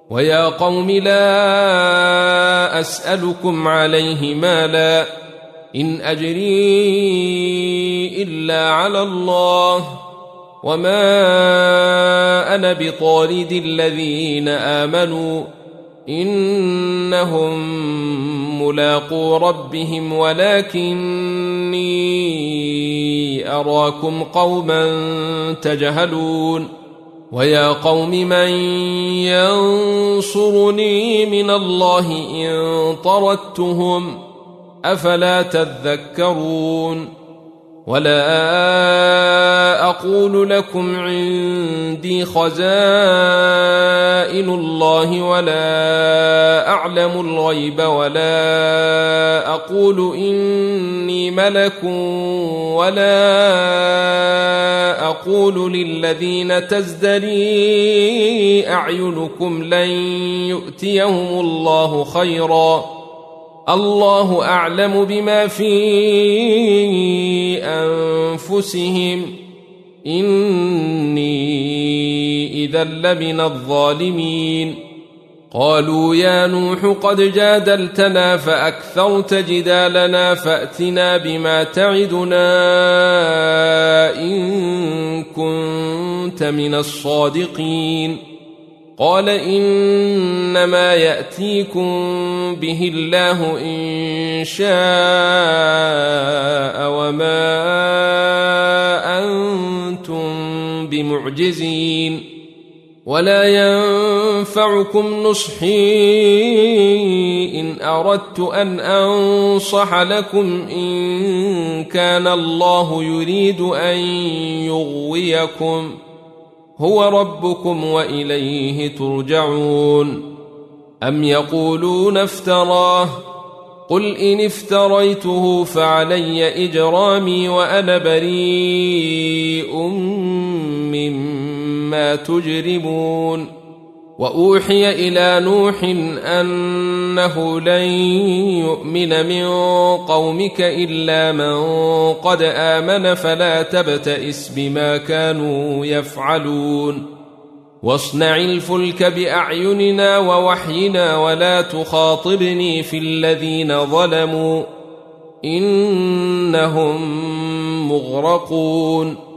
ويا قوم لا أسألكم عليه مالا إن أجري إلا على الله وما أنا بطارد الذين آمنوا إنهم ملاقو ربهم ولكني أراكم قوما تجهلون ويا قوم من ينصرني من الله إن طردتهم أفلا تذكرون ولا أقول لكم عندي خزائن الله ولا أعلم الغيب ولا أقول إني ملك ولا أقول للذين تزدري أعينكم لن يؤتيهم الله خيرا الله أعلم بما في أنفسهم إني إذا لمن الظالمين قالوا يا نوح قد جادلتنا فأكثرت جدالنا فأتنا بما تعدنا إن كنت من الصادقين قال إنما يأتيكم به الله إن شاء وما أنتم بمعجزين ولا ينفعكم نصحي إن أردت أن أنصح لكم إن كان الله يريد أن يغويكم هو ربكم وإليه ترجعون أم يقولون افتراه قل إن افتريته فعلي إجرامي وأنا بريء مما تجرمون وأوحي إلى نوح أنه لن يؤمن من قومك إلا من قد آمن فلا تبتئس بما كانوا يفعلون واصنع الفلك بأعيننا ووحينا ولا تخاطبني في الذين ظلموا إنهم مغرقون